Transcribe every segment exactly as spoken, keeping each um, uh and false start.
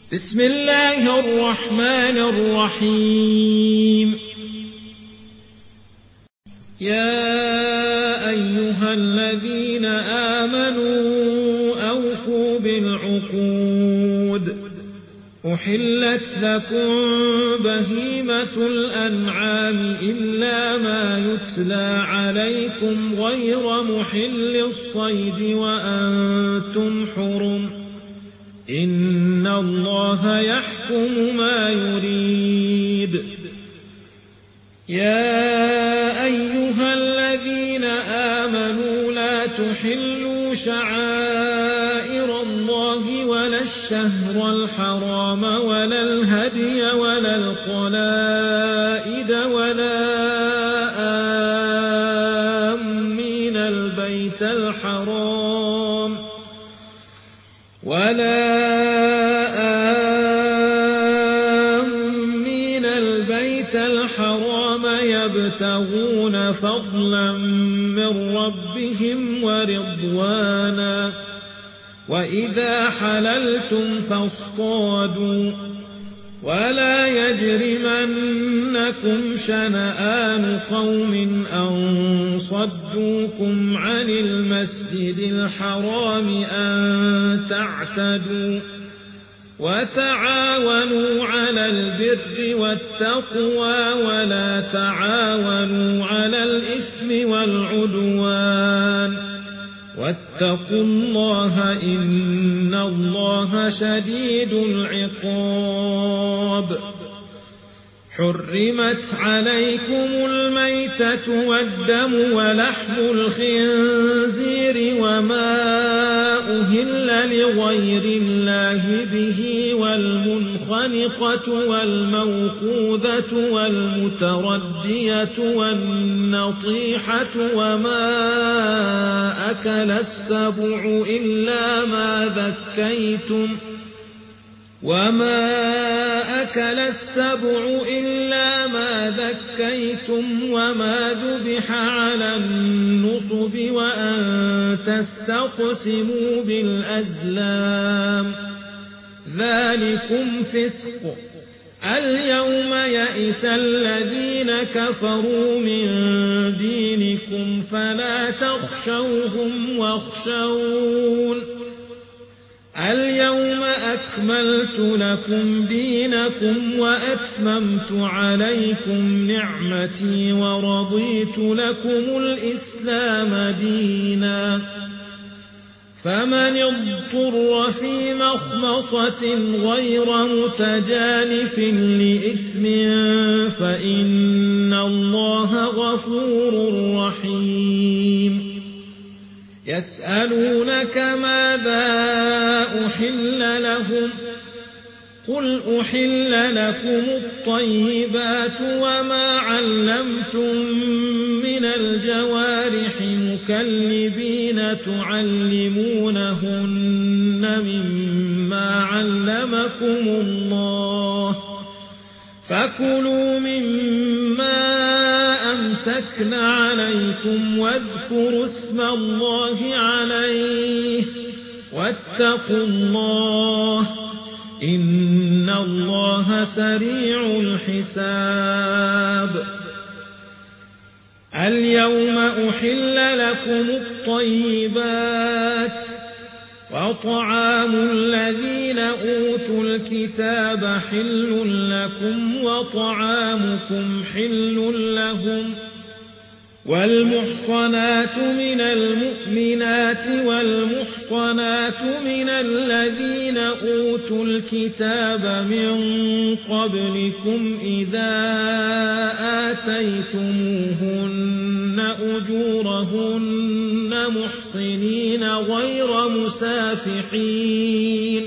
بسم الله الرحمن الرحيم. يا أيها الذين آمنوا أوفوا بالعقود. أحلت لكم بهيمة الأنعام إلا ما يتلى عليكم غير محل الصيد وأنتم حرم. إن الله يحكم ما يريد. يا أيها الذين آمنوا لا تحلوا شعائر الله ولا الشهر الحرام ولا الهدي ولا القلائد ولا آمين البيت الحرام ولا آمين البيت الحرام يبتغون فضلا من ربهم ورضوانا. وإذا حللتم فاصطادوا ولا يجرمنكم شنآن قوم أن صدوكم عن المسجد الحرام أن تعتدوا. وتعاونوا على البر والتقوى ولا تعاونوا على الإثم والعدوان. واتقوا الله إن الله شديد العقاب. حرمت عليكم الميتة والدم ولحم الخنزير وما أهل لغير الله به والمنخنقة والموقوذة والمتردية والنطيحة وما أكل السبع إلا ما ذكيتم وما أكل السبع إلا ما ذكيتم وما ذبح على النصب وأن تستقسموا بالأزلام ذلكم فسق. اليوم يئس الذين كفروا من دينكم فلا تخشوهم واخشون. اليوم أكملت لكم دينكم وأتممت عليكم نعمتي ورضيت لكم الإسلام دينا. فمن اضطر في مخمصة غير متجانف لإثم فإن الله غفور رحيم. يسألونك ماذا أحل لهم قل أحل لكم الطيبات وما علمتم من الجوارح مكلبين تعلمونهن مما علمكم الله فكلوا مما أمسكن عليكم واذكروا اسم الله عليه واتقوا الله إن الله سريع الحساب. اليوم أحل لكم الطيبات وطعام الذين أوتوا الكتاب حل لكم وطعامكم حل لهم. والمحصنات من المؤمنات والمحصنات من الذين أوتوا الكتاب من قبلكم إذا آتيتموهن أجورهن محصنين غير مسافحين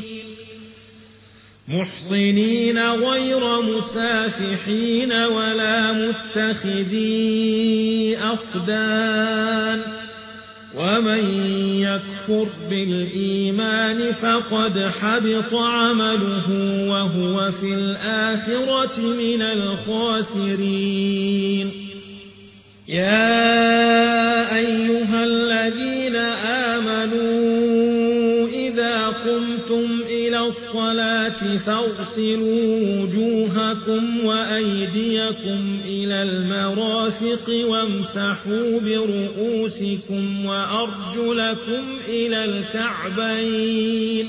محصنين غير مسافحين ولا متخذي أخدان. ومن يكفر بالإيمان فقد حبط عمله وهو في الآخرة من الخاسرين. يا أيها الذين آمنوا إذا قمتم إلى الصلاة الصلاة فاغسلوا وجوهكم وأيديكم إلى المرافق وامسحوا برؤوسكم وأرجلكم إلى الكعبين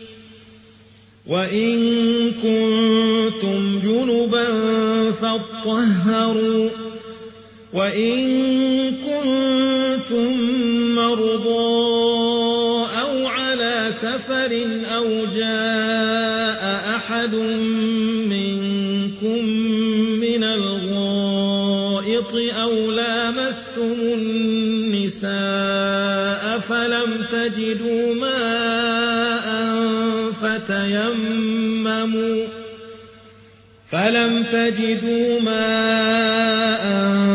وإن كنتم جنبا فاطهروا وإن كنتم مرضى أو على سفر أو جاء أحد منكم من الغائط أو لامستم النساء فلم تجدوا ماء فتيمموا فلم تجدوا ماء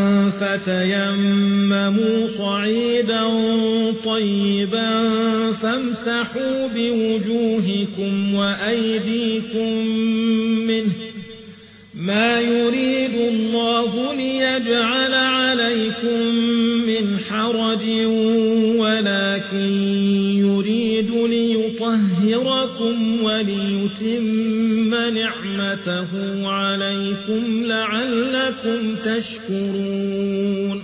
فتيمموا صعيدا طيبا فامسحوا بوجوهكم وأيديكم منه ما يريد الله ليجعل عليكم من حرج ولكن يريد ليطهركم وليتم نعمته عليكم لعلكم تشكرون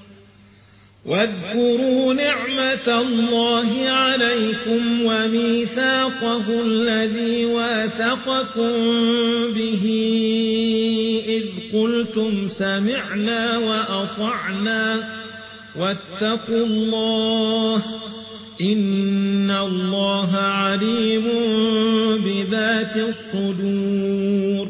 واذكروا نعمة الله عليكم وميثاقه الذي واثقكم به إذ قلتم سمعنا وأطعنا واتقوا الله إن الله عليم بذات الصدور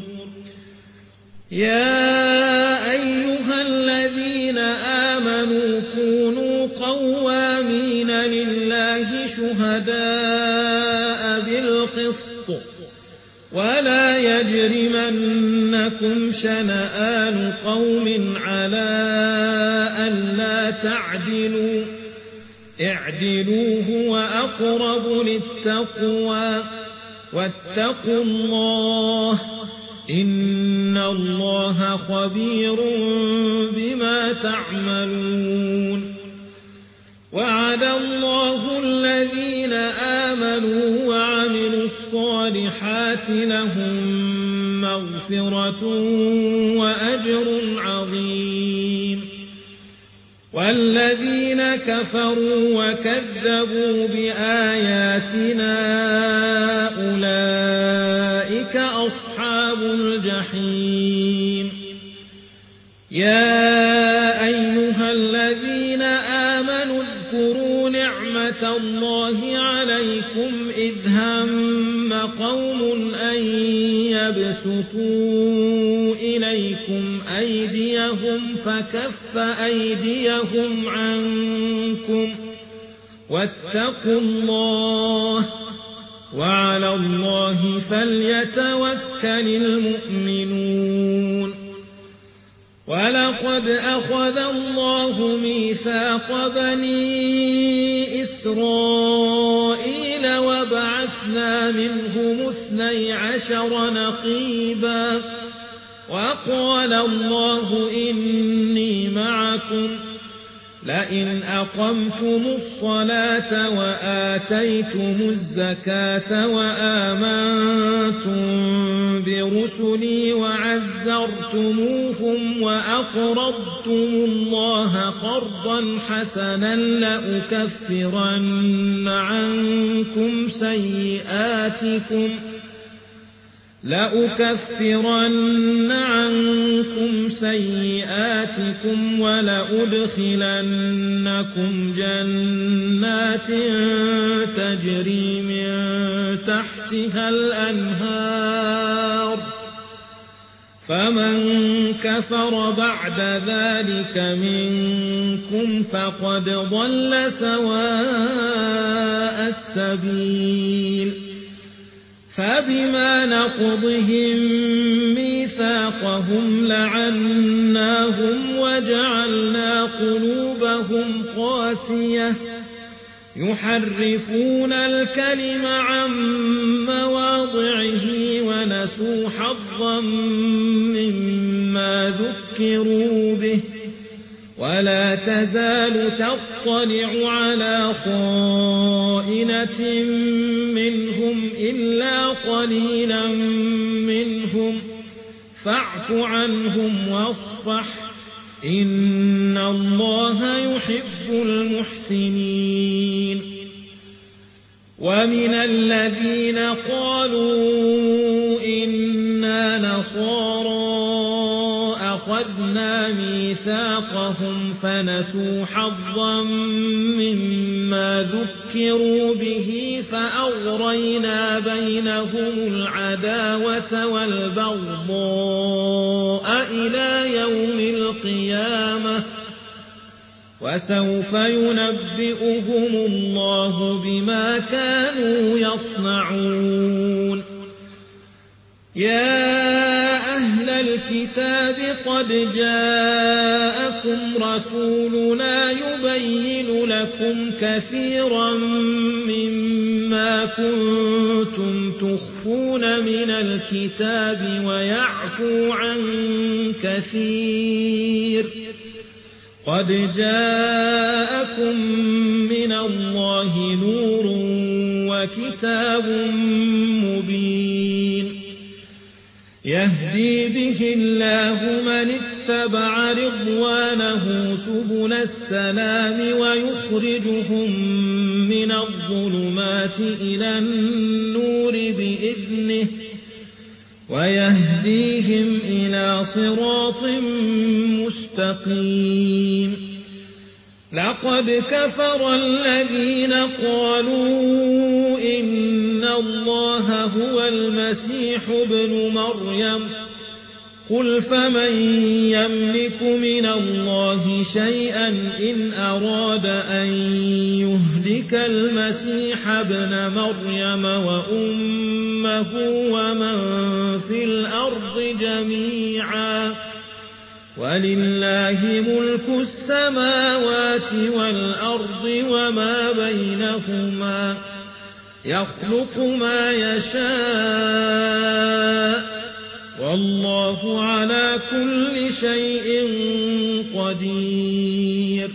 يا أيها الذين آمنوا كونوا قوامين لله شهداء بالقسط ولا يجرمنكم شنآن قوم على ألا تعدلوا اعدلوا هو أقرب للتقوى واتقوا الله إن الله خبير بما تعملون وعد الله الذين آمنوا وعملوا الصالحات لهم مغفرة وأجر عظيم والذين كفروا وكذبوا بآياتنا أولئك أصحاب الجحيم يا أيها الذين آمنوا اذكروا نعمة الله عليكم إذ هم قوم أن يبسطوا إليكم أيديهم فكف أيديهم عنكم واتقوا الله وعلى الله فليتوكل المؤمنون ولقد أخذ الله ميثاق بني إسرائيل وبعثنا منهم اثني عشر نقيبا وقال الله إني معكم لئن أقمتم الصلاة وآتيتم الزكاة وآمنتم برسلي وعزرتموهم وأقرضتم الله قرضا حسنا لأكفرن عنكم سيئاتكم لأكفرن عنكم سيئاتكم ولأدخلنكم جنات تجري من تحتها الأنهار فمن كفر بعد ذلك منكم فقد ضل سواء السبيل فبما نقضهم ميثاقهم لعناهم وجعلنا قلوبهم قاسية يحرفون الكلم عن مواضعه ونسوا حظا مما ذكروا به ولا تزال تطلع على خائنة منهم إلا إلا قليلا منهم فاعف عنهم واصفح إن الله يحب المحسنين ومن الذين قالوا إنا نصارى أخذنا ميثاقهم فنسوا حظا مما ذكروا به فأغرينا بينهم العداوة والبغضاء إلى يوم القيامة وسوف ينبئهم الله بما كانوا يصنعون يا أهل الكتاب قد جاءكم رسولنا يبين لكم كثيرا مما كنتم تخفون من الكتاب ويعفو عن كثير قد جاءكم من الله نور وكتاب مبين يهدي به الله من اتبع رضوانه سبل السلام ويخرجهم من الظلمات إلى النور بإذنه ويهديهم إلى صراط مستقيم لقد كفر الذين قالوا إن الله هو المسيح ابن مريم قل فمن يملك من الله شيئا إن أراد أن يهلك المسيح ابن مريم وأمه ومن في الأرض جميعا ولله ملك السماوات والأرض وما بينهما يخلق ما يشاء والله على كل شيء قدير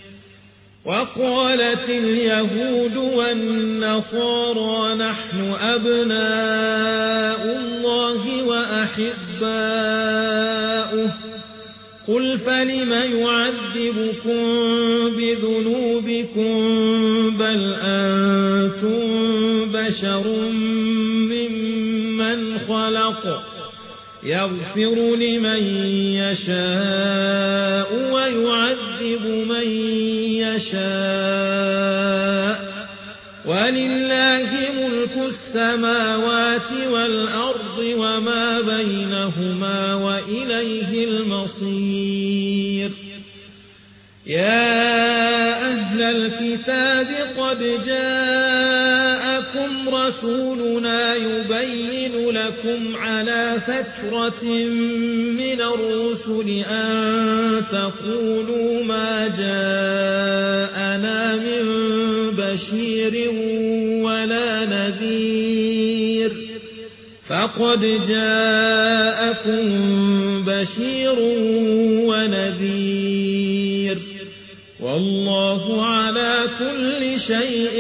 وقالت اليهود والنصارى نحن أبناء الله وأحباؤه قل فلم يعذبكم بذنوبكم بل أنتم بشر ممن خلق يغفر لمن يشاء ويعذب من يشاء ولله ملك السماوات والأرض وما بينهما وإليه المصير يا أهل الكتاب قد جاءكم رسولنا يبين لكم على فترة من الرسل أن تقولوا ما جاءنا من بشير ولا نذير فقد جاءكم بشير ونذير والله على كل شيء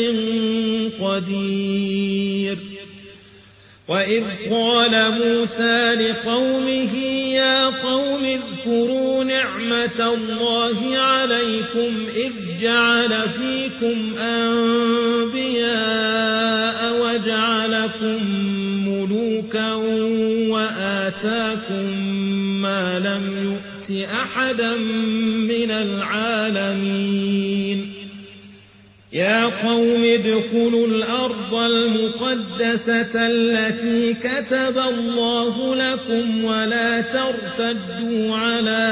قدير وإذ قال موسى لقومه يا قوم اذكروا نعمة الله عليكم إذ جعل فيكم أنبياء وجعلكم ملوكا وآتاكم ما لم يؤت أحدا من العالمين يا قوم ادخلوا الأرض المقدسة التي كتب الله لكم ولا ترتدوا على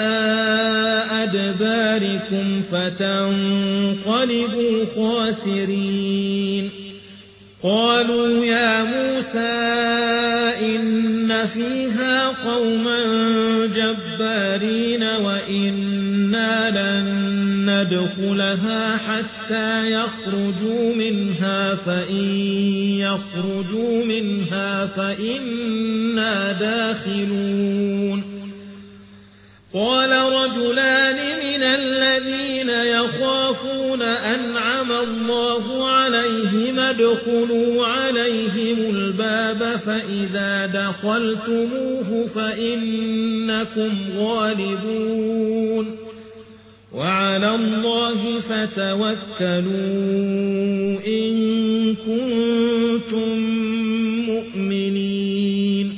أدباركم فتنقلبوا خاسرين قالوا يا موسى إن فيها قوما جبارين وإنا لن ندخلها حتى يخرجوا منها فإن يخرجوا منها فإنا داخلون قال رجلان من الذين يخافون أنعم الله عليهم عليهم ادخلوا عليهم الباب فإذا دخلتموه فإنكم غالبون وعلى الله فتوكلوا إن كنتم مؤمنين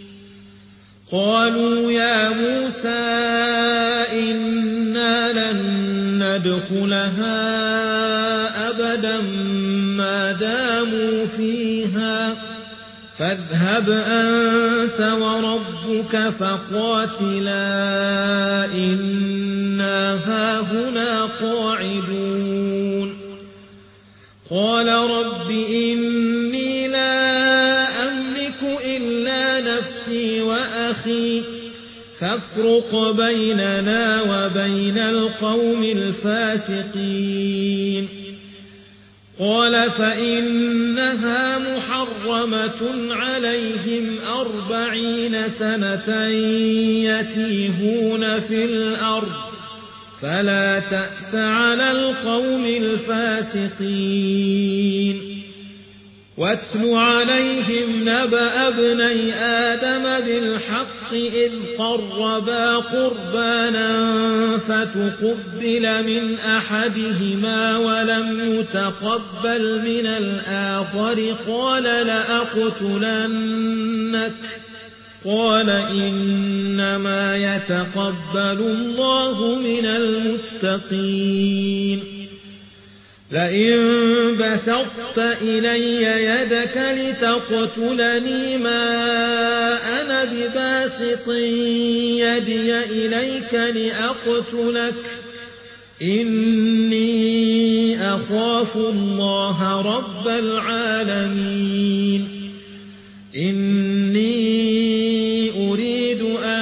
قالوا يا موسى إنا لن ندخلها أبدا ما داموا فيها فاذهب أنت وربك فقاتلا إنا هاهنا قاعدون قال رب إني لا أملك إلا نفسي وأخي فافرق بيننا وبين القوم الفاسقين قال فإنها محرمة عليهم أربعين سنة يتيهون في الأرض فلا تأس على القوم الفاسقين واتل عليهم نبأ ابني آدم بالحق إذ قربا قربانا فتقبل من أحدهما ولم يتقبل من الآخر قال لأقتلنك قال إنما يتقبل الله من المتقين لئن بسطت إلي يدك لتقتلني ما أنا بباسط يدي إليك لأقتلك إني أخاف الله رب العالمين إني أريد أن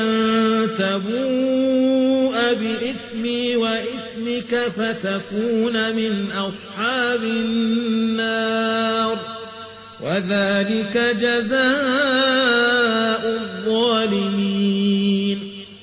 تبوء بإثمي وإثمك فتكون من أصحاب النار وذلك جزاء الظالمين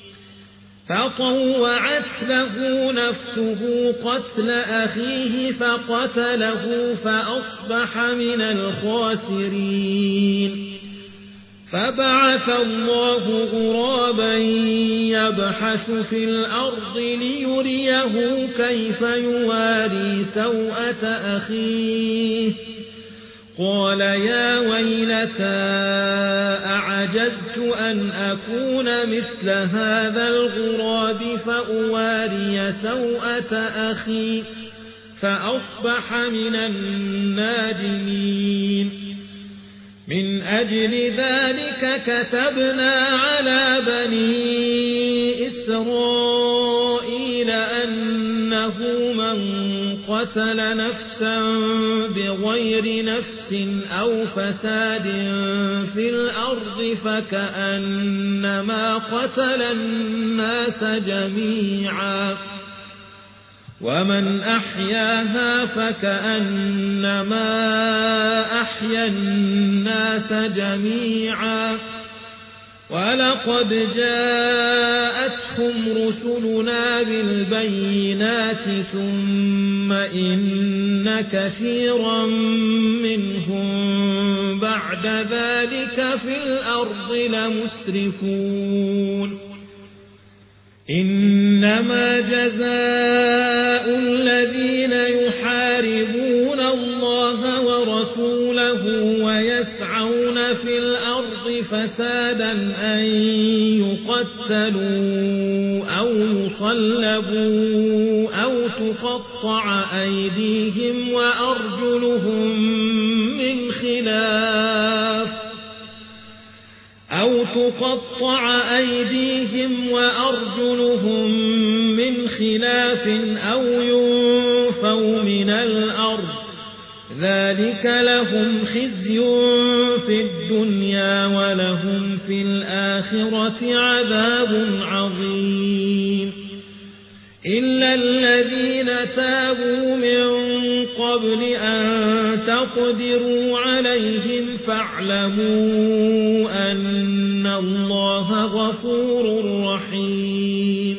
فطوعت له نفسه قتل أخيه فقتله فأصبح من الخاسرين فبعث الله غرابا يبحث في الأرض ليريه كيف يواري سوءة أخيه قال يا ويلتى أعجزت أن أكون مثل هذا الغراب فأواري سوءة أخي فأصبح من النادمين من أجل ذلك كتبنا على بني إسرائيل أنه من قتل نفسا بغير نفس أو فساد في الأرض فكأنما قتل الناس جميعا ومن أحياها فكأنما أحيا الناس جميعا ولقد جاءتهم رسلنا بالبينات ثم إن كثيرا منهم بعد ذلك في الأرض لمسرفون إنما جزاء الذين يحاربون الله ورسوله ويسعون في الأرض فسادا أن يقتلوا أو يصلبوا أو تقطع أيديهم وأرجلهم من خلاف أو تقطع أيديهم وأرجلهم من خلاف أو ينفوا من الأرض ذلك لهم خزي في الدنيا ولهم في الآخرة عذاب عظيم إلا الذين تابوا من قبل أن تقدروا عليهم فاعلموا أن الله غفور رحيم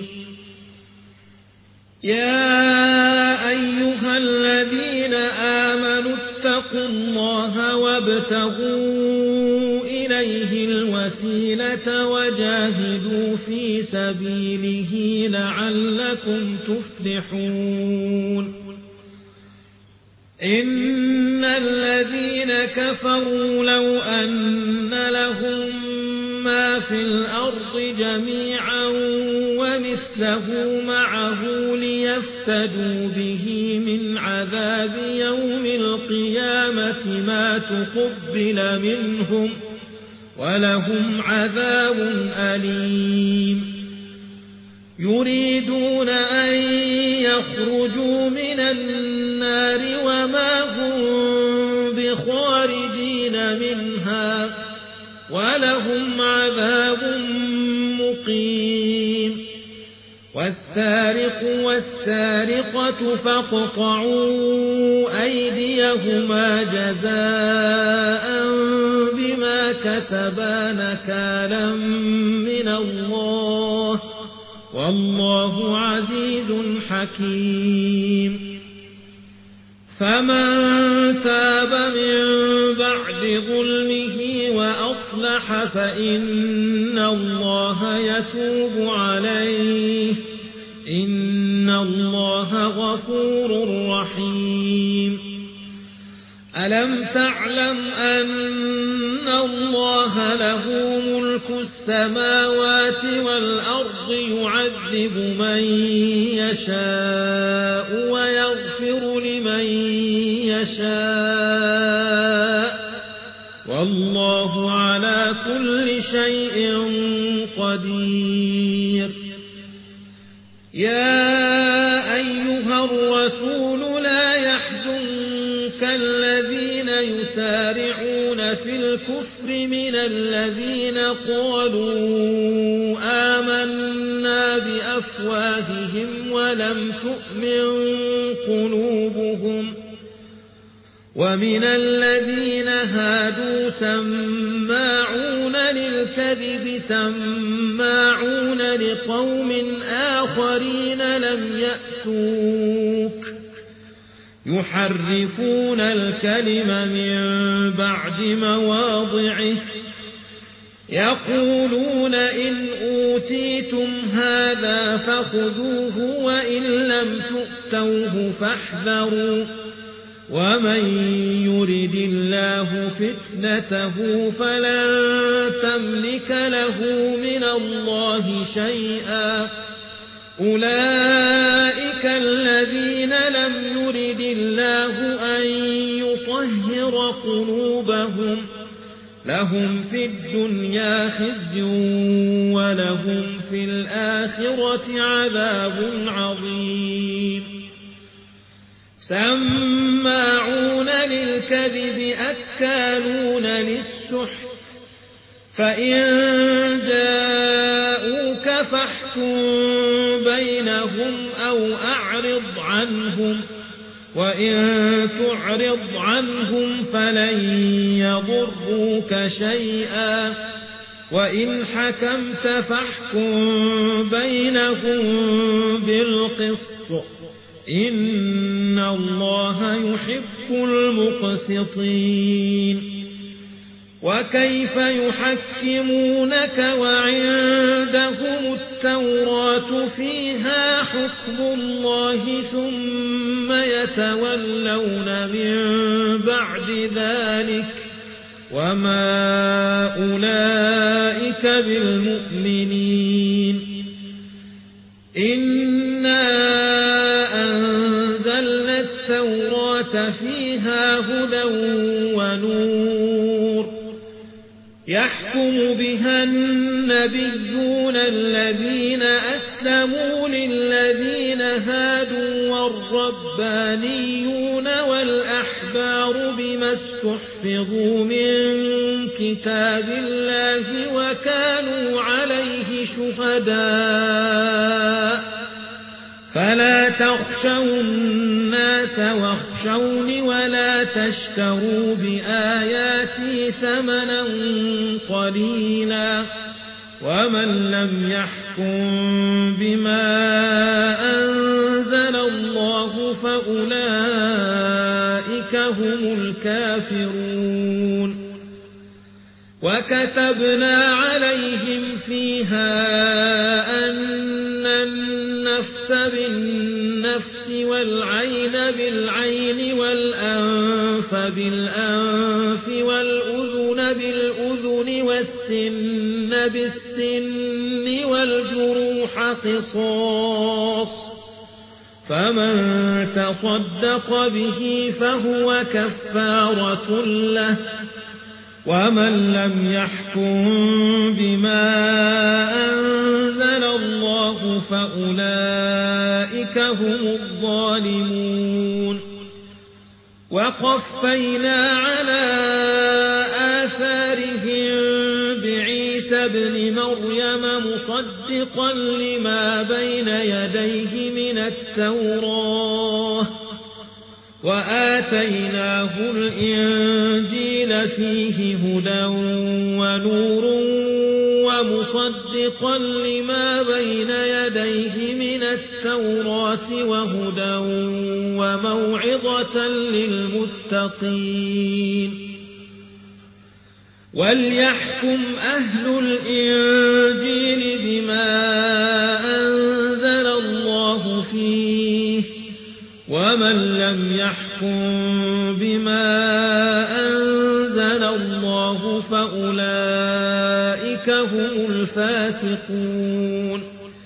يا أيها الذين آمنوا اتقوا وابتغوا إليه الوسيلة وجاهدوا في سبيله لعلكم تفلحون إن الذين كفروا لو أن لهم ما في الأرض جميعا ومثله معه ليفتدوا به من عذاب يوم القيامة ما تقبل منهم ولهم عذاب أليم يريدون أن يخرجوا من النار وما هم بخارجين منها ولهم عذاب مقيم والسارق والسارقة فاقطعوا أيديهما جزاء بما كسبا نكالا من الله والله عزيز حكيم فمن تاب من بعد ظلمه وأصلح فإن الله يتوب عليه إن الله غفور رحيم ألم تعلم أن الله له ملك السماوات والأرض يعذب من يشاء ويغفر لمن يشاء والله على كل شيء قدير يا أيها الرسول لا يحزنك الذين يسارعون في الكفر من الذين قالوا آمنا بأفواههم ولم تؤمن قلوبهم ومن الذين هادوا سماعون للكذب سماعون لقوم آخرين لم يأتوك يحرفون الكلم من بعد مواضعه يقولون إن أوتيتم هذا فخذوه وإن لم تؤتوه فاحذروا ومن يرد الله فتنته فلن تملك له من الله شيئا أولئك الذين لم يرد الله أن يطهر قلوبهم لهم في الدنيا خزي ولهم في الآخرة عذاب عظيم سماعون للكذب أكالون للسحت فإن جاءوك فاحكم بينهم أو أعرض عنهم وإن تعرض عنهم فلن يضروك شيئا وإن حكمت فاحكم بينهم بالقسط إن الله يحب المقسطين وكيف يحكمونك وعندهم التوراة فيها حكم الله ثم يتولون من بعد ذلك وما أولئك بالمؤمنين إنا أنزلنا التوراة فيها هدى ونور يحكم بها النبيون الذين أسلموا للذين هادوا والربانيون والأحبار بما استحفظوا من كتاب الله وكانوا عليه شهداء فلا تخشوا الناس واخشوني ولا تشتروا بآياتي ثمنا قليلا ومن لم يحكم بما أنزل الله فأولئك هم الكافرون وكتبنا عليهم فيها أن النفس بالنفس والعين بالعين والأنف بالأنف والأذن بالأذن والسن بالسن والجروح قصاص، فمن تصدق به فهو كفارة له، ومن لم يحكم بما أنزل الله فأولئك هم الظالمون. وقفينا على آثارهم بعيسى ابن مريم مصدقا لما بين يديه من التوراة، وآتيناه الإنجيل فيه هدى ونور ومصدقا لما بين يديه من التوراة وهدى وموعظة للمتقين. وليحكم أهل الإنجيل بما أنزل الله فيه، ومن لم يحكم بما أنزل الله فأولئك هم الفاسقون.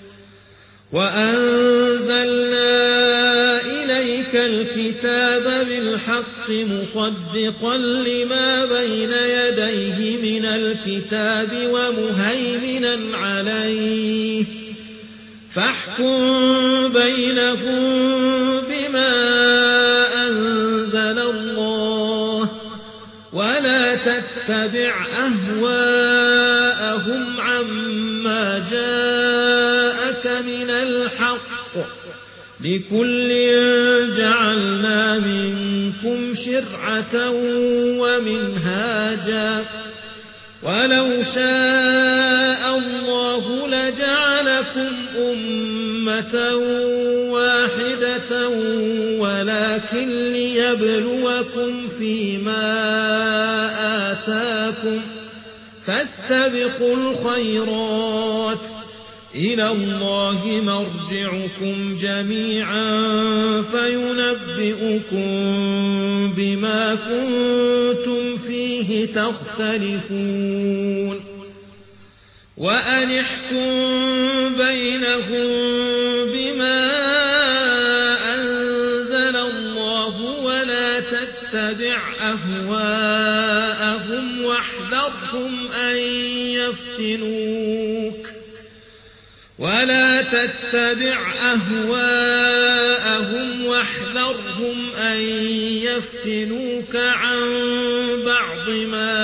وأنزلنا إليك الكتاب بالحق مصدقا لما بين يديه من الكتاب ومهيمنا عليه، فاحكم بينهم بما أنزل الله، ولا تتبع أهواءهم عما جاءك من الحق، لكل جعلنا منكم شرعة ومنهاجا، ولو شاء الله لجعلكم أمة واحدة ولكن ليبلوكم فيما آتاكم، فاستبقوا الخيرات، إلى الله مرجعكم جميعا فينبئكم بما كنتم فيه تختلفون. وأن احكم بينهم بما أنزل الله ولا تتبع أهواءهم واحذرهم أن يفتنوك ولا تتبع أهواءهم واحذرهم أن يفتنوك عن بعض ما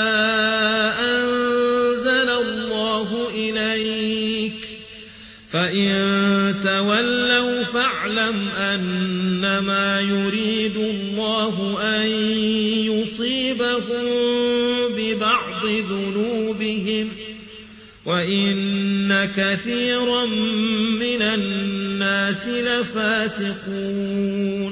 أنزل الله إليك، فإن تولوا فاعلم أنما يريد الله أن يصيبهم ببعض ذنوبهم، وإن كثيرا من الناس لفاسقون.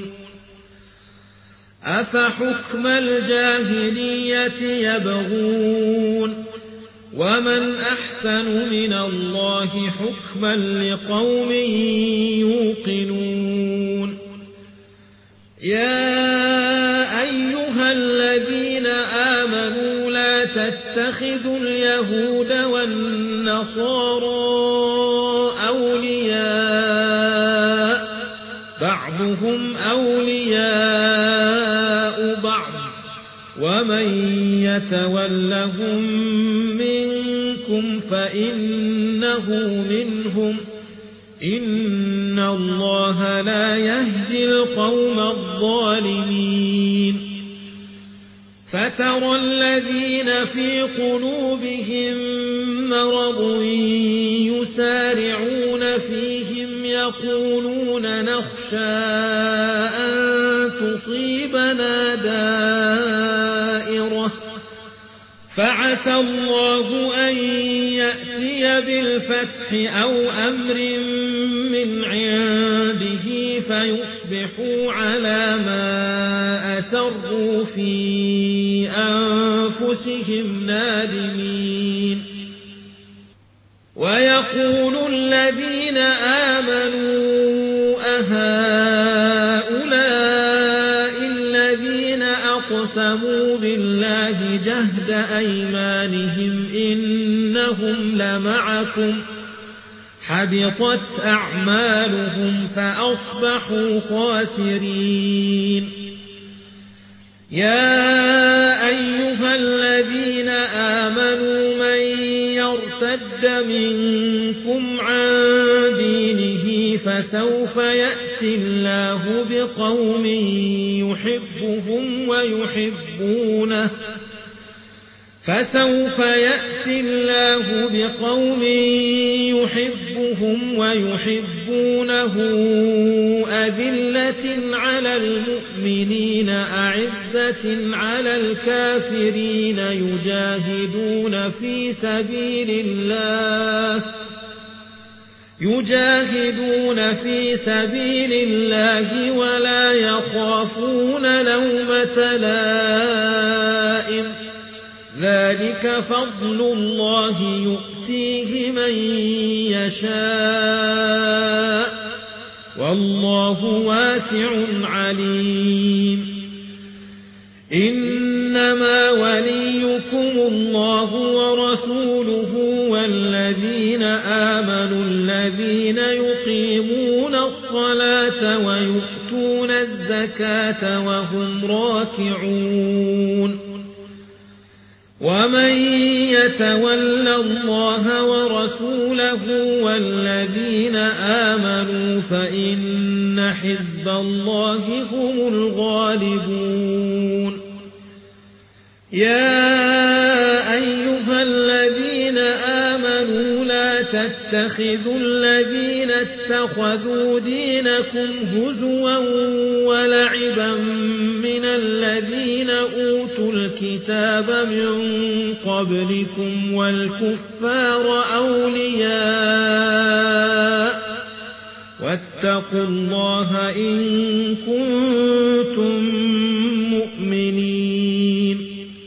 أفحكم الجاهلية يبغون، ومن أحسن من الله حكما لقوم يوقنون. يا أيها الذين آمنوا لا تتخذوا اليهود والنصارى أولياء، بعضهم أولياء بعض، ومن يتولهم منكم فإنه منهم، إن الله لا يهدي القوم الظالمين. فترى الذين في قلوبهم مرض يسارعون فيهم يقولون نخشى أن تصيبنا دائرة، فعسى الله أن يأتي بالفتح أو أمر من عنده فيصبحوا على ما أسروا في أنفسهم نادمين ويقول الذين آمنوا أهؤلاء الذين أقسموا بالله جهد أيمانهم إنهم لمعكم حبطت أعمالهم فأصبحوا خاسرين يا أيها الذين آمنوا من يرتد منكم عن دينه فسوف يأتي الله بقوم يحبهم ويحبونه فسوف يأتي الله بقوم يحبهم ويحبونه أذلة على المؤمنين أعزة على الكافرين يجاهدون في سبيل الله يجاهدون في سبيل الله ولا يخافون لومة لائم ذلك فضل الله يؤتيه من يشاء والله واسع عليم إنما وليكم الله ورسوله والذين آمنوا الذين يقيمون الصلاة ويؤتون الزكاة وهم راكعون ومن يتول الله ورسوله والذين آمنوا فإن حزب الله هم الغالبون يا أيها الذين آمنوا لا تتخذوا الذين اتخذوا دينكم هزوا ولعبا من الذين أوتوا الكتاب من قبلكم والكفار أولياء واتقوا الله إن كنتم مؤمنين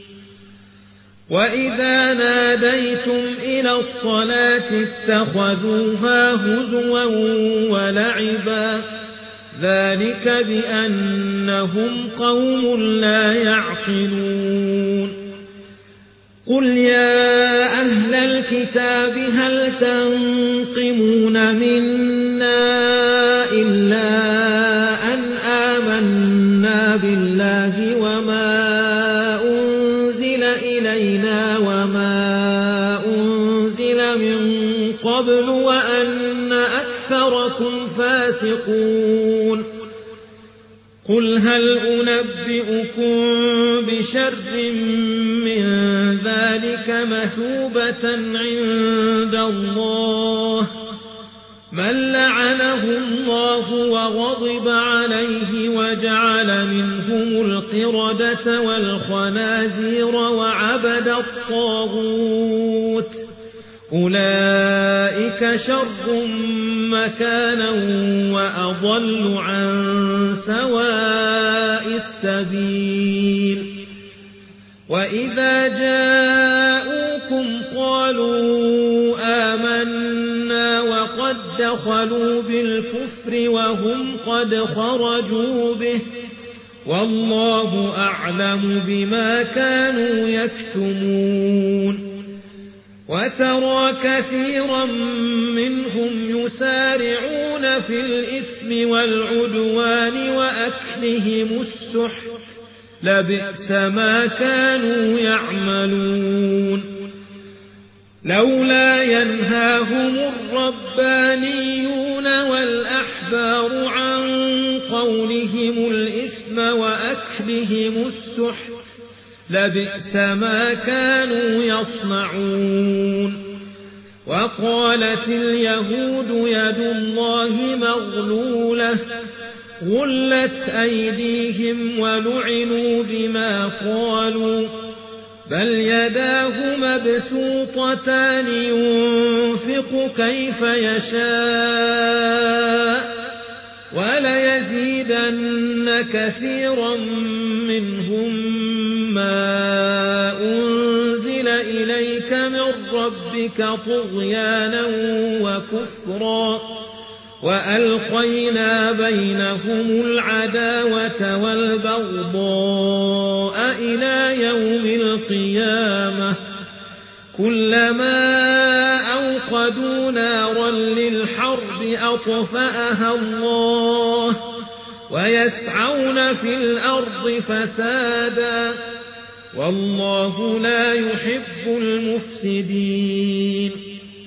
وإذا ناديتم إلى الصلاة اتخذوها هزوا ولعبا ذلك بأنهم قوم لا يعقلون قل يا أهل الكتاب هل تنقمون منا إلا أن آمنا بالله وما أنزل إلينا وما أنزل من قبل وأن أكثركم فاسقون قل هل أنبئكم بشر من ذلك مثوبة عند الله من لعنه الله وغضب عليه وجعل منهم القردة والخنازير وعبد الطاغوت أولئك شر مكانا وأضل عن سواء السبيل وإذا جاءوكم قالوا آمنا وقد دخلوا بالكفر وهم قد خرجوا به والله أعلم بما كانوا يكتمون وترى كثيرا منهم يسارعون في الإثم والعدوان وأكلهم السحت لبئس ما كانوا يعملون لولا ينهاهم الربانيون والأحبار عن قولهم الإثم وأكلهم السحت لبئس ما كانوا يصنعون وقالت اليهود يد الله مغلولة غلت أيديهم ولعنوا بما قالوا بل يداه مبسوطتان ينفق يخلق كيف يشاء وليزيدن كثيرا منهم ما أنزل إليك من ربك طغيانا وكفرا وألقينا بينهم العداوة والبغضاء إلى يوم القيامة كلما أوقدوا نارا للحرب أطفأها الله ويسعون في الأرض فسادا والله لا يحب المفسدين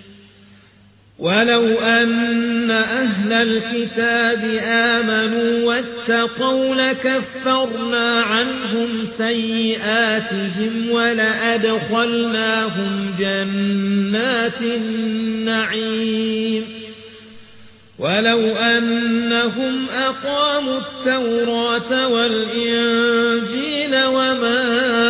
ولو أن أهل الكتاب آمنوا واتقوا لكفرنا عنهم سيئاتهم ولأدخلناهم جنات النعيم ولو أنهم أقاموا التوراة والإنجيل وما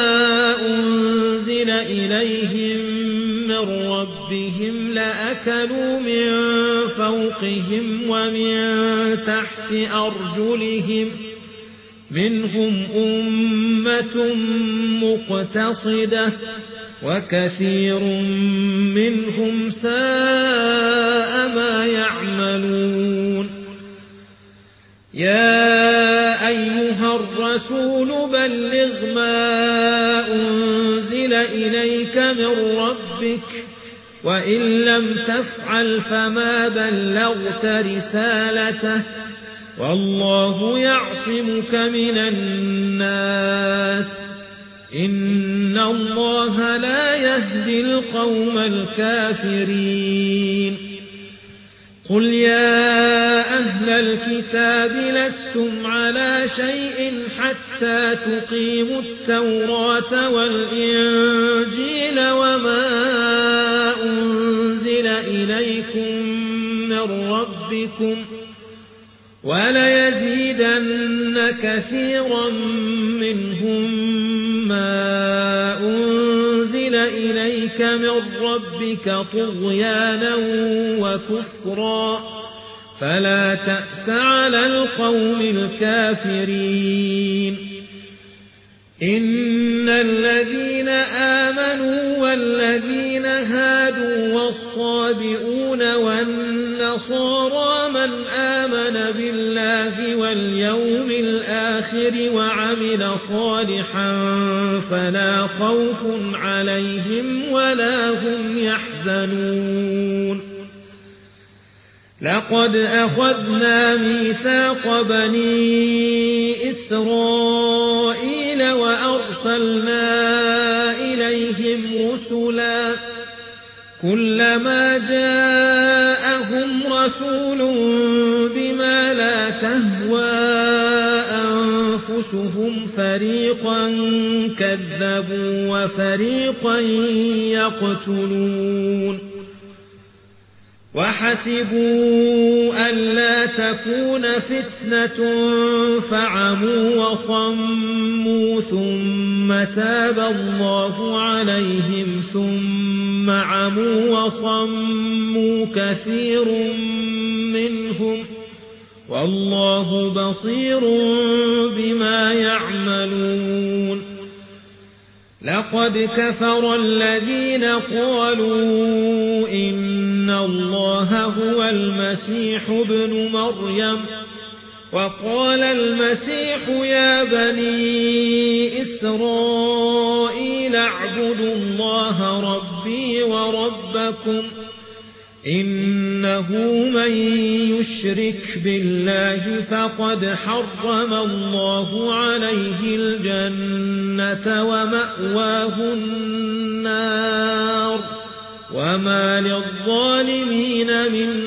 أنزل إليهم من ربهم لأكلوا من فوقهم ومن تحت أرجلهم منهم أمة مقتصدة وكثير منهم ساء ما يعملون يا أيها الرسول بلغ ما أنزل إليك من ربك وإن لم تفعل فما بلغت رسالته والله يعصمك من الناس إن الله لا يهدي القوم الكافرين قل يا أهل الكتاب لستم على شيء حتى تقيموا التوراة والإنجيل وما أنزل إليكم من ربكم وليزيدن كثيرا منهم ما أنزل إليك من ربك طغيانا وكفرا فلا تأس على القوم الكافرين إن الذين آمنوا والذين هادوا والصابئون والنصارى من آمن بالله واليوم الآخر وعمل صالحا فلا خوف عليهم ولا هم يحزنون لقد أخذنا ميثاق بني إسرائيل وأرسلنا إليهم رسلا كلما جاءهم رسول بما لا تهوى أنفسهم فريقا كذبوا وفريقا يقتلون وحسبوا ألا تكون فتنة فعموا وصموا ثم تاب الله عليهم ثم عموا وصموا كثير منهم والله بصير بما يعملون لقد كفر الذين قالوا إن الله هو المسيح ابن مريم وقال المسيح يا بني إسرائيل اعبدوا الله ربي وربكم إنه من يشرك بالله فقد حرم الله عليه الجنة ومأواه النار وما للظالمين من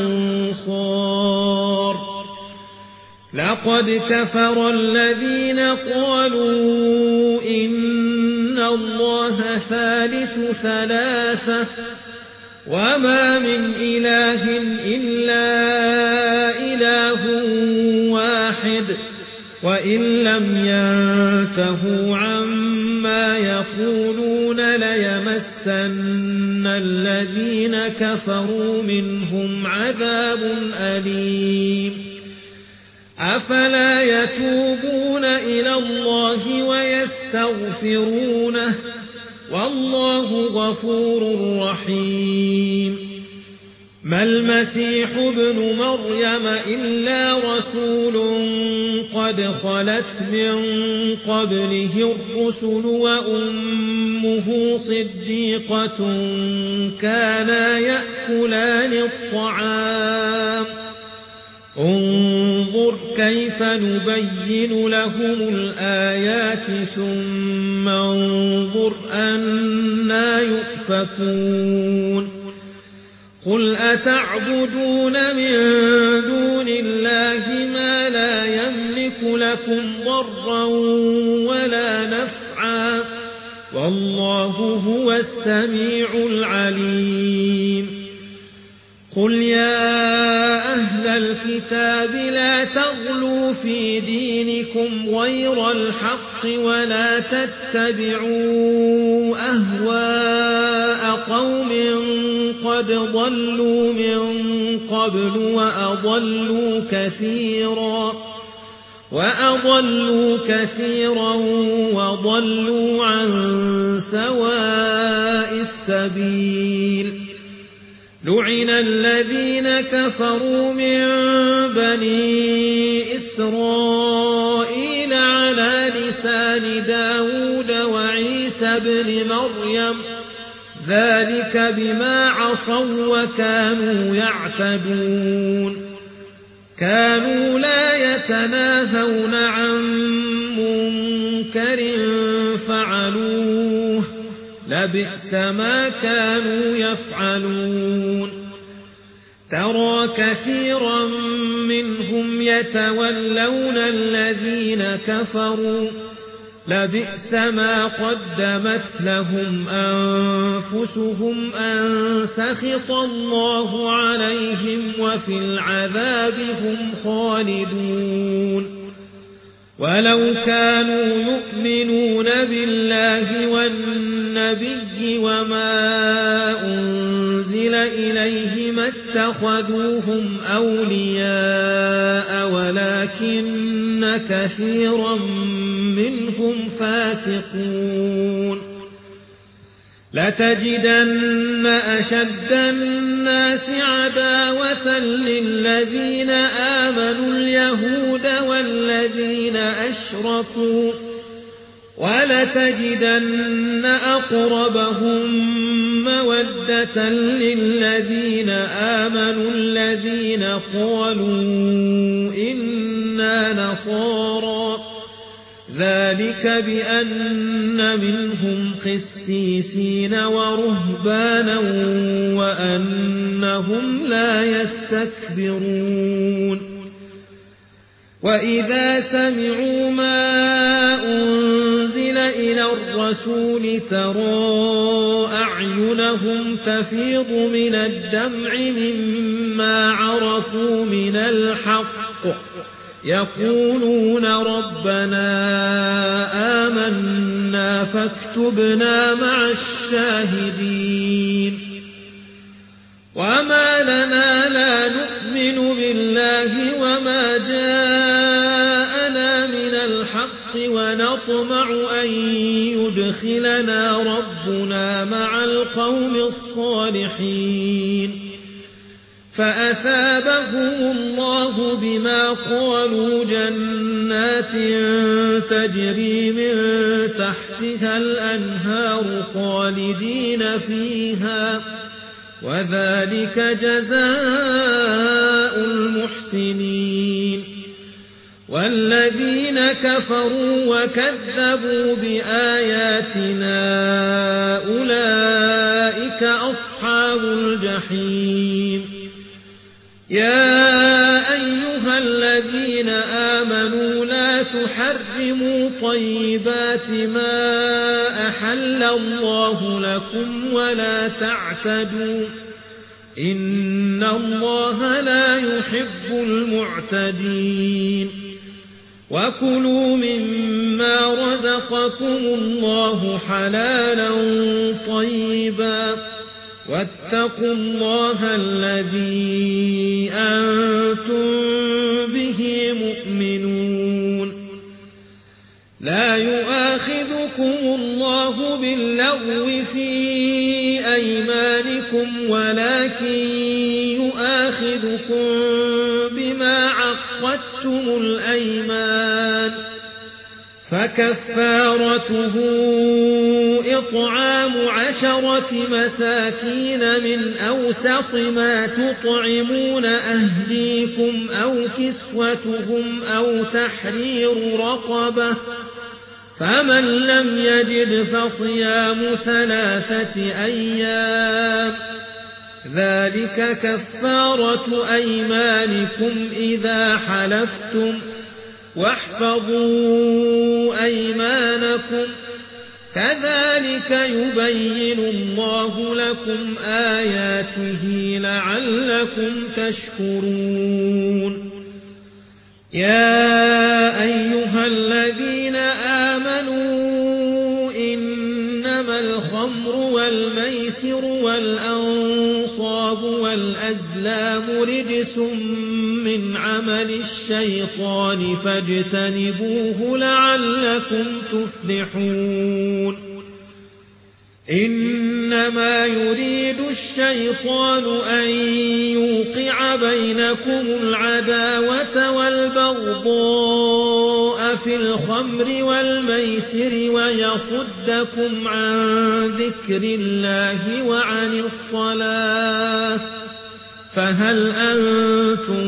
أنصار لقد كفر الذين قالوا إن الله ثالث ثلاثة وما من إله إلا إله واحد وإن لم ينتهوا عما يقولون ليمسن الذين كفروا منهم عذاب أليم أفلا يتوبون إلى الله ويستغفرونه والله غفور رحيم ما المسيح ابن مريم إلا رسول قد خلت من قبله الرسل وأمه صديقة كانا يأكلان الطعام انظر كيف نبين لهم الآيات ثم انظر أنا يؤفكون قل أتعبدون من دون الله ما لا يملك لكم ضرا ولا نفعا والله هو السميع العليم قل يا أهل الكتاب لا تغلوا في دينكم غير الحق ولا تتبعوا أهواء قوم قد ضلوا من قبل وأضلوا كثيرا وأضلوا كثيرا وضلوا عن سواء السبيل لعن الذين كفروا من بني إسرائيل على لسان داود وعيسى بن مريم ذلك بما عصوا وكانوا يعتدون كانوا لا يتناهون عن منكر فعلوه لبئس ما كانوا يفعلون ترى كثيرا منهم يتولون الذين كفروا لبئس ما قدمت لهم أنفسهم أن سخط الله عليهم وفي العذاب هم خالدون ولو كانوا يؤمنون بالله والنبي وما أنزل إليه ما اتخذوهم أولياء ولكن كثيرا منهم فاسقون لتجدن أشد الناس عداوة للذين آمنوا اليهود والذين أشركوا ولتجدن أقربهم مودة للذين آمنوا الذين قالوا إنا نصارى ذلك بأن منهم قسيسين ورهبانا وأنهم لا يستكبرون وإذا سمعوا ما أنزل إلى الرسول ترى أعينهم تفيض من الدمع مما عرفوا من الحق يقولون ربنا آمنا فاكتبنا مع الشاهدين وما لنا لا نؤمن بالله وما جاءنا من الحق ونطمع أن يدخلنا ربنا مع القوم الصالحين فأثابهم الله بما قالوا جنات تجري من تحتها الأنهار خالدين فيها وذلك جزاء المحسنين والذين كفروا وكذبوا بآياتنا أولئك أصحاب الجحيم يا أيها الذين آمنوا لا تحرموا طيبات ما أحل الله لكم ولا تعتدوا إن الله لا يحب المعتدين وكلوا مما رزقكم الله حلالا طيبا واتقوا الله الذي أنتم به مؤمنون لا يؤاخذكم الله باللغو في أيمانكم ولكن يؤاخذكم بما عقدتم الأيمان فكفارته إطعام عشرة مساكين من أوسط ما تطعمون أهليكم أو كسوتهم أو تحرير رقبة فمن لم يجد فصيام ثلاثة أيام ذلك كفارة أيمانكم إذا حلفتم واحفظوا أيمانكم كذلك يبين الله لكم آياته لعلكم تشكرون يا أيها الذين آمنوا إنما الخمر والميسر والأنصاب والأزلام رجس من عمل الشيطان فاجتنبوه لعلكم تفلحون إنما يريد الشيطان أن يوقع بينكم العداوة والبغضاء في الخمر والميسر ويصدكم عن ذكر الله وعن الصلاة فهل أنتم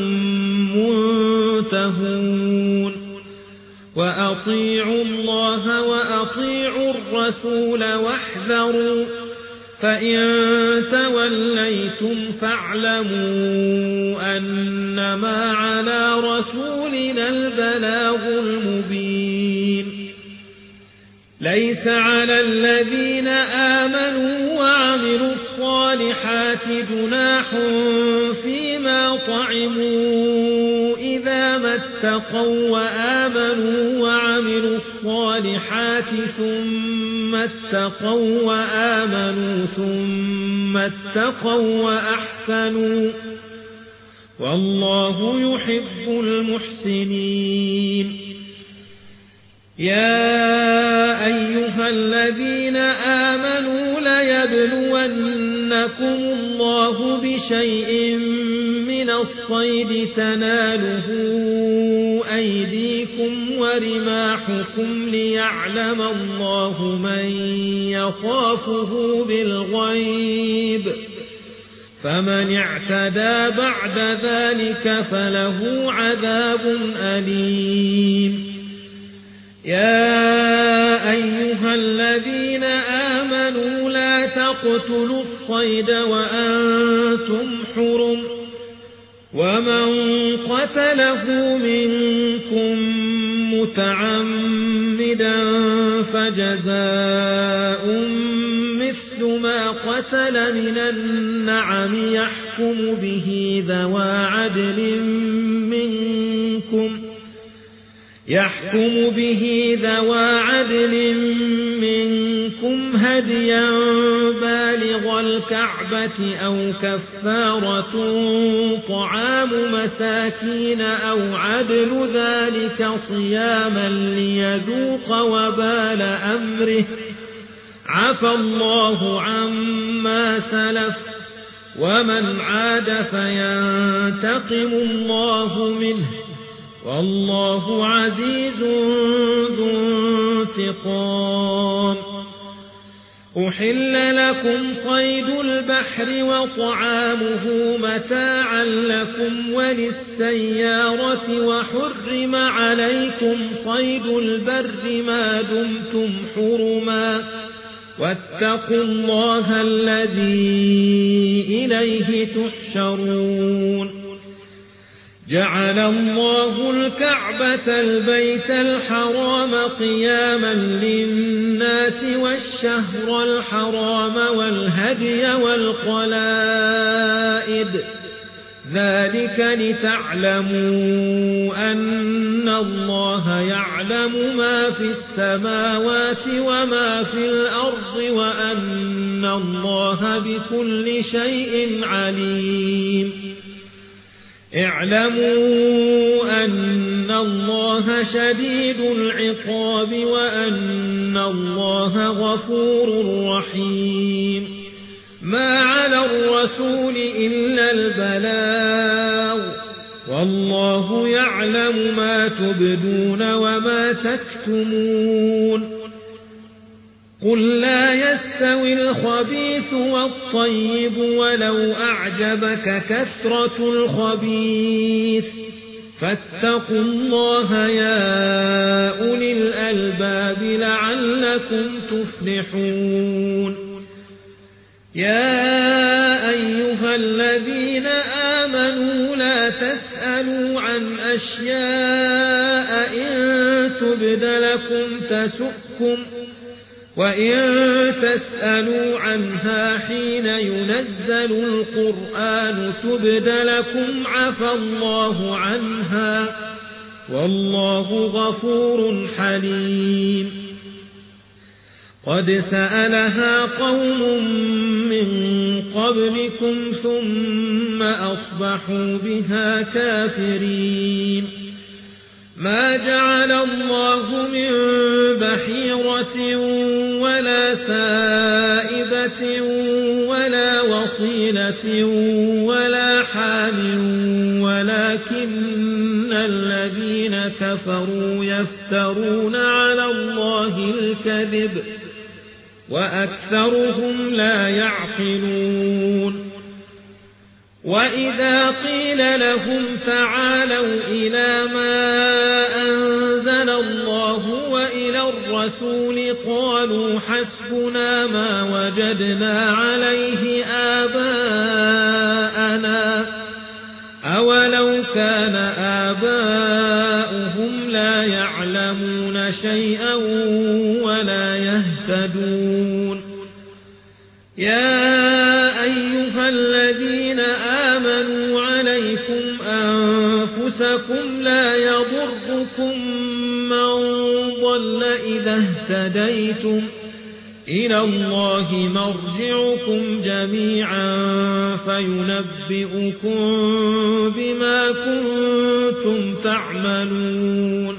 منتهون وأطيعوا الله وأطيعوا الرسول واحذروا فإن توليتم فاعلموا أنما على رسولنا البلاغ المبين ليس على الذين آمنوا وعملوا الصالحات جناح فيما طعموا إذا ما اتقوا وآمنوا وعملوا الصالحات ثم اتقوا وآمنوا ثم اتقوا وأحسنوا والله يحب المحسنين يا أيها الذين آمنوا ليبلونكم الله بشيء من الصيد تناله أيديكم ورماحكم ليعلم الله من يخافه بالغيب فمن اعتدى بعد ذلك فله عذاب أليم يا أيها الذين آمنوا لا تقتلوا الصيد وأنتم حرم ومن قتله منكم متعمدا فجزاء مثل ما قتل من النعم يحكم به ذوى عدل منكم يحكم به ذوى عدل منكم هديا بالغ الكعبة أو كفارة طعام مساكين أو عدل ذلك صياما ليذوق وبال أمره عفى الله عما سلف ومن عاد فينتقم الله منه والله عزيز ذو انتقام أحل لكم صيد البحر وطعامه متاعا لكم وللسيارة وحرم عليكم صيد البر ما دمتم حرما واتقوا الله الذي إليه تحشرون جعل الله الكعبة البيت الحرام قياما للناس والشهر الحرام والهدي والقلائد ذلك لتعلموا أن الله يعلم ما في السماوات وما في الأرض وأن إن الله بكل شيء عليم اعلموا أن الله شديد العقاب وأن الله غفور رحيم ما على الرسول إلا البلاغ والله يعلم ما تبدون وما تكتمون قل لا يستوي الخبيث والطيب ولو أعجبك كثرة الخبيث فاتقوا الله يا أولي الألباب لعلكم تفلحون يا أيها الذين آمنوا لا تسألوا عن أشياء إن تبد لكم تسؤكم وإن تسألوا عنها حين ينزل القرآن تبد لكم عفى الله عنها والله غفور حليم قد سألها قوم من قبلكم ثم أصبحوا بها كافرين ما جعل الله من بحيرة ولا سائبة ولا وصيلة ولا حام ولكن الذين كفروا يفترون على الله الكذب وأكثرهم لا يعقلون وإذا قيل لهم تعالوا إلى ما أنزل الله وإلى الرسول قالوا حسبنا ما وجدنا عليه آباءنا أولو كان آباؤهم لا يعلمون شيئا ولا يهتدون يا أيها الذين آمنوا عليكم أنفسكم لا يضركم من ضل إذا اهتديتم إلى الله مرجعكم جميعا فينبئكم بما كنتم تعملون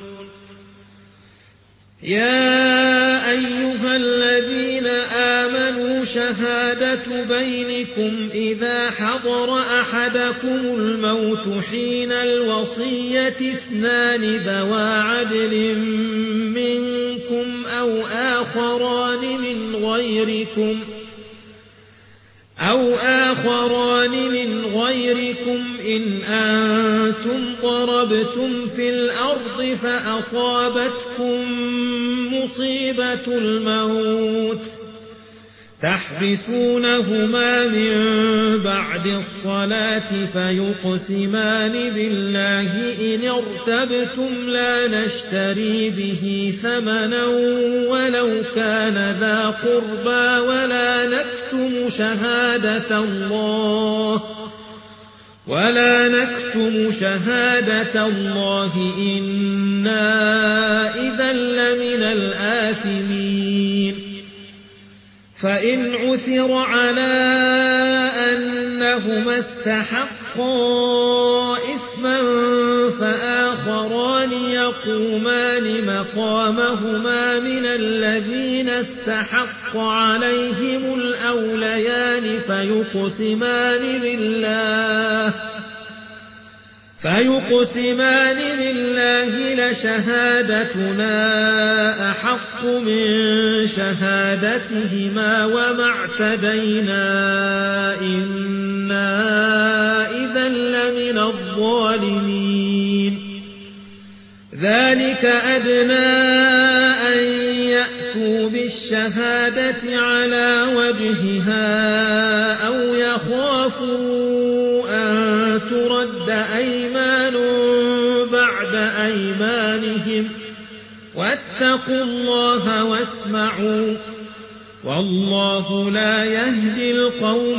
يا أيها الذين آمنوا شهادة بينكم إذا حضر أحدكم الموت حين الوصية اثنان ذوى عدل منكم أو آخران من غيركم أو آخران من غيركم إن أنتم ضربتم في الأرض فأصابتكم مصيبة الموت تحبسونهما من بعد الصلاة فيقسمان بالله إن ارتبتم لا نشتري به ثمنا ولو كان ذا قربى ولا نكتم شهادة الله ولا نكتم شهادة الله إنا إذا لمن الآثمين فإن عثر على أنهما استحقا إثما فآخران يقومان مقامهما من الذين استحق عليهم الأوليان فيقسمان بالله فيقسمان بالله لشهادتنا أحق من شهادتهما وما اعتدينا إنا إذا لمن الظالمين ذلك أدنى أن يأتوا بالشهادة على وجهها أو يخافوا أن ترد أيمان بعد أيمانهم واتقوا الله واسمعوا والله لا يهدي القوم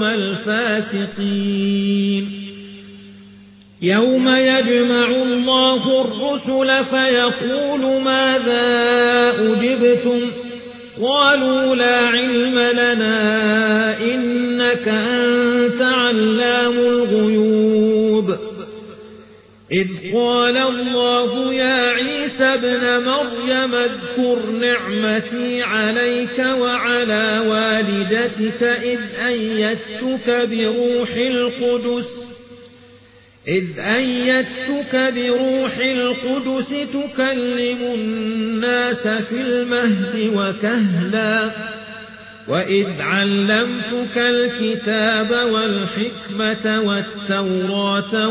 الفاسقين يوم يجمع الله الرسل فيقول ماذا أجبتم قالوا لا علم لنا إنك أنت علام الغيوب إذ قال الله يا عيسى ابن مريم اذكر نعمتي عليك وعلى والدتك إذ أيدتك بروح القدس إذ أيدتك بروح القدس تكلم الناس في المهد وكهلا وإذ علمتك الكتاب والحكمة والتوراة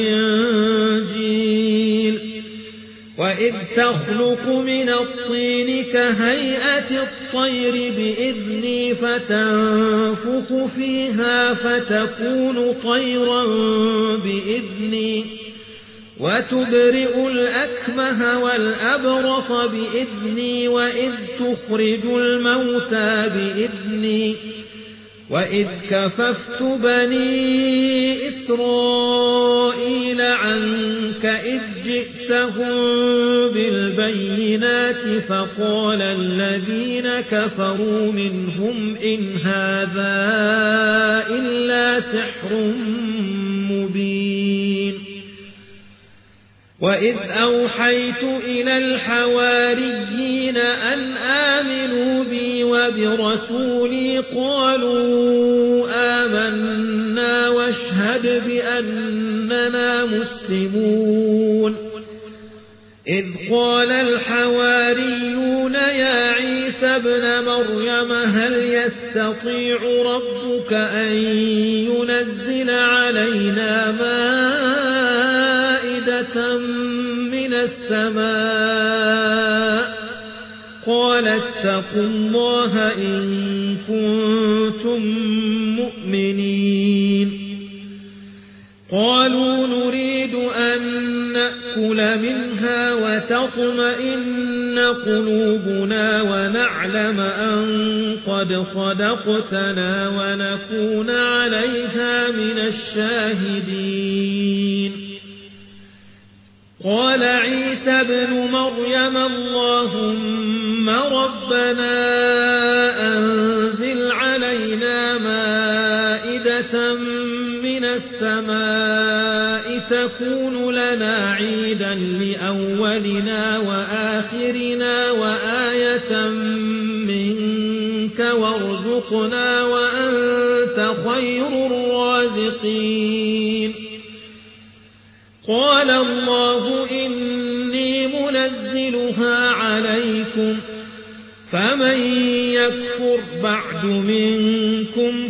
والإنجيل وإذ تخلق من الطين كهيئة الطير بإذني فتنفخ فيها فتكون طيرا بإذني وتبرئ الأكمه والأبرص بإذني وإذ تخرج الموتى بإذني وإذ كففت بني إسرائيل عنك إذ جئتهم بالبينات فقال الذين كفروا منهم إن هذا إلا سحر مبين وإذ أوحيت إلى الحواريين أن آمنوا بي وبرسولي قالوا آمنا واشهد بأننا مسلمون إذ قال الحواريون يا عيسى ابن مريم هل يستطيع ربك أن ينزل علينا مائدة من السماء قال اتقوا الله إن كنتم مؤمنين قالوا نريد أن نأكل منها وتطمئن قلوبنا ونعلم أن قد صدقتنا ونكون عليها من الشاهدين قال عيسى ابن مريم اللهم ربنا أنزل علينا مائدة من السماء تكون لنا عيدا لأولنا وآخرنا وآية منك وارزقنا وأنت خير الرازقين قال الله إني منزلها عليكم فمن يكفر بعد منكم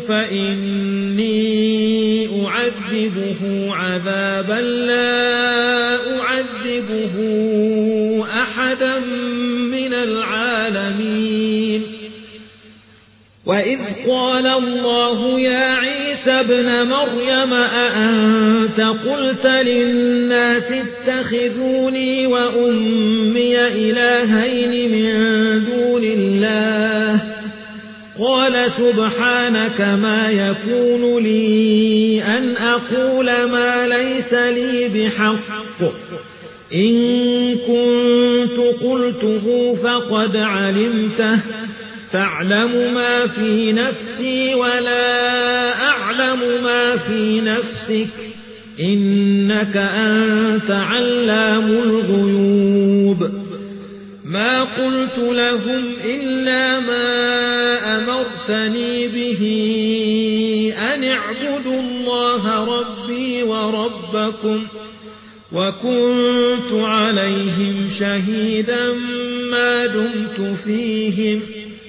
فإني أعذبه عذابا لا أعذبه أحدا من العالمين وإذ قال الله يا عيسى ابن مريم أأنت قلت للناس اتخذوني وأمي إلهين من دون الله قال سبحانك ما يكون لي أن أقول ما ليس لي بحق إن كنت قلته فقد علمته تعلم ما في نفسي ولا أعلم ما في نفسك إنك أنت علام الغيوب ما قلت لهم إلا ما أمرتني به أن اعبدوا الله ربي وربكم وكنت عليهم شهيدا ما دمت فيهم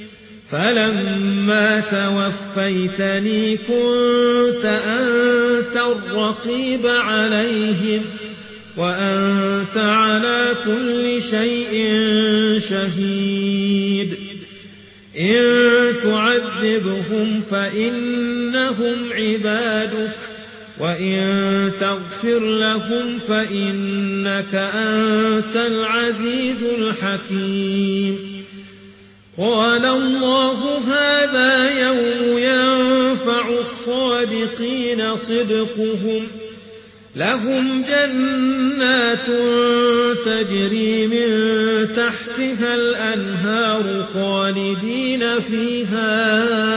فلما توفيتني كنت أنت الرقيب عليهم وأنت على كل شيء شهيد إن تعذبهم فإنهم عبادك وإن تغفر لهم فإنك أنت العزيز الحكيم قال الله هذا يوم ينفع الصادقين صدقهم لهم جنات تجري من تحتها الأنهار خالدين فيها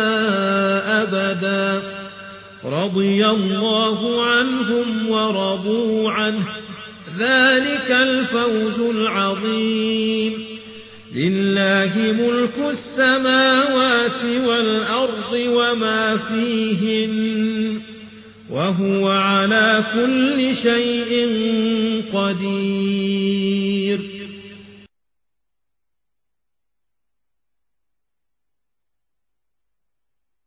أبدا رضي الله عنهم ورضوا عنه ذلك الفوز العظيم لله ملك السماوات والأرض وما فيهن وهو على كل شيء قدير